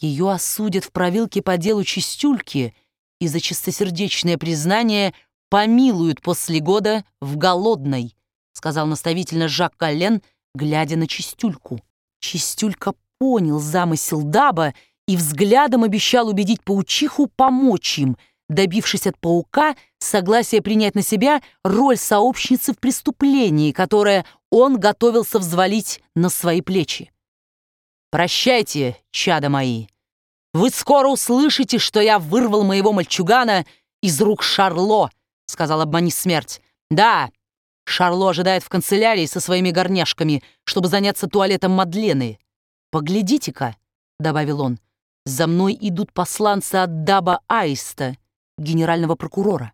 Ее осудят в провилке по делу Чистюльки и за чистосердечное признание помилуют после года в голодной, сказал наставительно Жак Коллен, глядя на Чистюльку. Чистюлька понял замысел Даба и взглядом обещал убедить паучиху помочь им, добившись от паука согласия принять на себя роль сообщницы в преступлении, которое он готовился взвалить на свои плечи. «Прощайте, чада мои. Вы скоро услышите, что я вырвал моего мальчугана из рук Шарло», — сказал обмани смерть. «Да, Шарло ожидает в канцелярии со своими горняшками, чтобы заняться туалетом Мадлены. Поглядите-ка», — добавил он, — «за мной идут посланцы от Даба Аиста, генерального прокурора».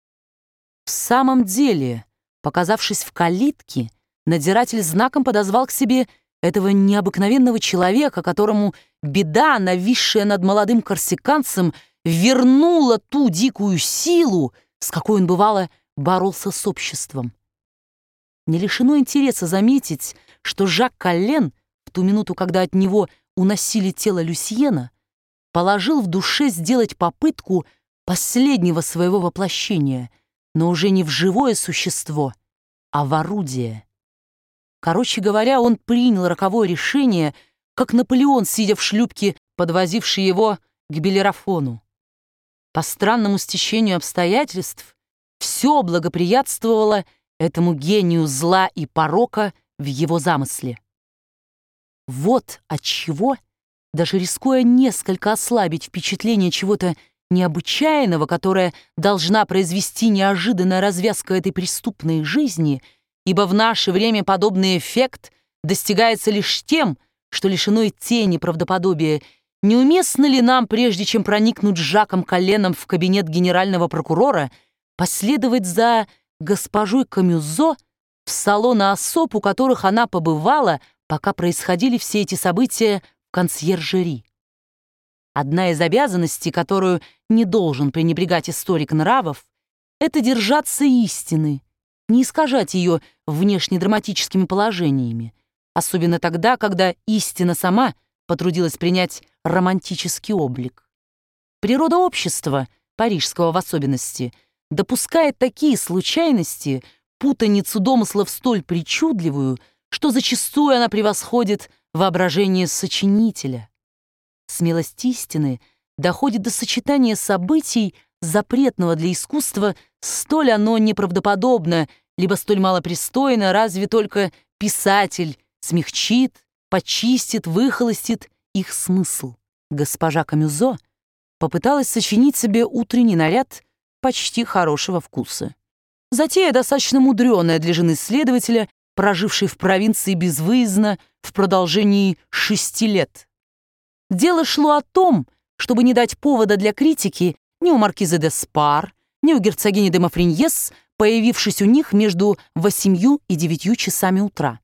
В самом деле, показавшись в калитке, надзиратель знаком подозвал к себе этого необыкновенного человека, которому беда, нависшая над молодым корсиканцем, вернула ту дикую силу, с какой он, бывало, боролся с обществом. Не лишено интереса заметить, что Жак Коллен в ту минуту, когда от него уносили тело Люсьена, положил в душе сделать попытку последнего своего воплощения, но уже не в живое существо, а в орудие. Короче говоря, он принял роковое решение, как Наполеон, сидя в шлюпке, подвозивший его к Белерафону. По странному стечению обстоятельств все благоприятствовало этому гению зла и порока в его замысле. Вот отчего, даже рискуя несколько ослабить впечатление чего-то необычайного, которое должна произвести неожиданная развязка этой преступной жизни, ибо в наше время подобный эффект достигается лишь тем, что лишено и тени правдоподобия, неуместно ли нам, прежде чем проникнуть с Жаком Колленом в кабинет генерального прокурора, последовать за госпожой Камюзо в салоны особ, у которых она побывала, пока происходили все эти события в консьержери. Одна из обязанностей, которую не должен пренебрегать историк нравов, это держаться истины, не искажать ее внешнедраматическими положениями, особенно тогда, когда истина сама потрудилась принять романтический облик. Природа общества, парижского в особенности, допускает такие случайности, путаницу домыслов столь причудливую, что зачастую она превосходит воображение сочинителя. Смелость истины доходит до сочетания событий, запретного для искусства, столь оно неправдоподобно, либо столь малопристойно, разве только писатель смягчит, почистит, выхолостит их смысл. Госпожа Камюзо попыталась сочинить себе утренний наряд почти хорошего вкуса. Затея достаточно мудреная для жены следователя, прожившей в провинции безвыездно в продолжении 6 лет. Дело шло о том, чтобы не дать повода для критики ни у маркизы де Спар, ни у герцогини де Мафриньес, появившись у них между 8 и 9 часами утра.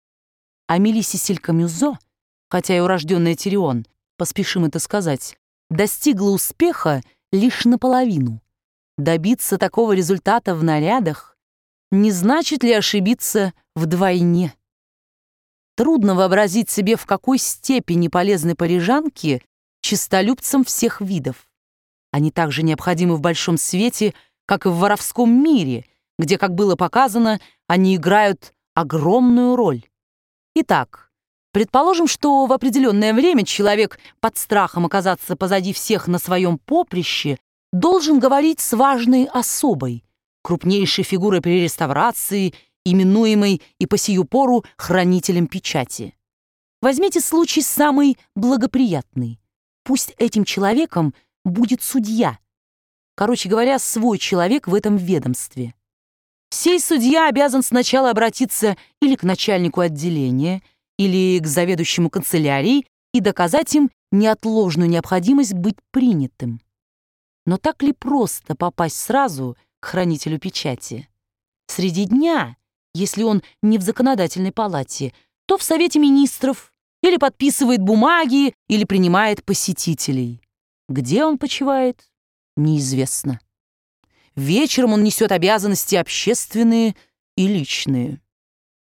Амели Сесиль Камюзо, хотя и урожденная Тирион, поспешим это сказать, достигла успеха лишь наполовину. Добиться такого результата в нарядах не значит ли ошибиться вдвойне? Трудно вообразить себе, в какой степени полезны парижанки честолюбцам всех видов. Они также необходимы в большом свете, как и в воровском мире, где, как было показано, они играют огромную роль. Итак, предположим, что в определенное время человек под страхом оказаться позади всех на своем поприще должен говорить с важной особой, крупнейшей фигурой при реставрации, именуемой и по сию пору хранителем печати. Возьмите случай самый благоприятный. Пусть этим человеком будет судья. Короче говоря, свой человек в этом ведомстве. Сей судья обязан сначала обратиться или к начальнику отделения, или к заведующему канцелярией и доказать им неотложную необходимость быть принятым. Но так ли просто попасть сразу к хранителю печати? Среди дня, если он не в законодательной палате, то в Совете министров, или подписывает бумаги, или принимает посетителей. Где он почивает, неизвестно. Вечером он несет обязанности общественные и личные.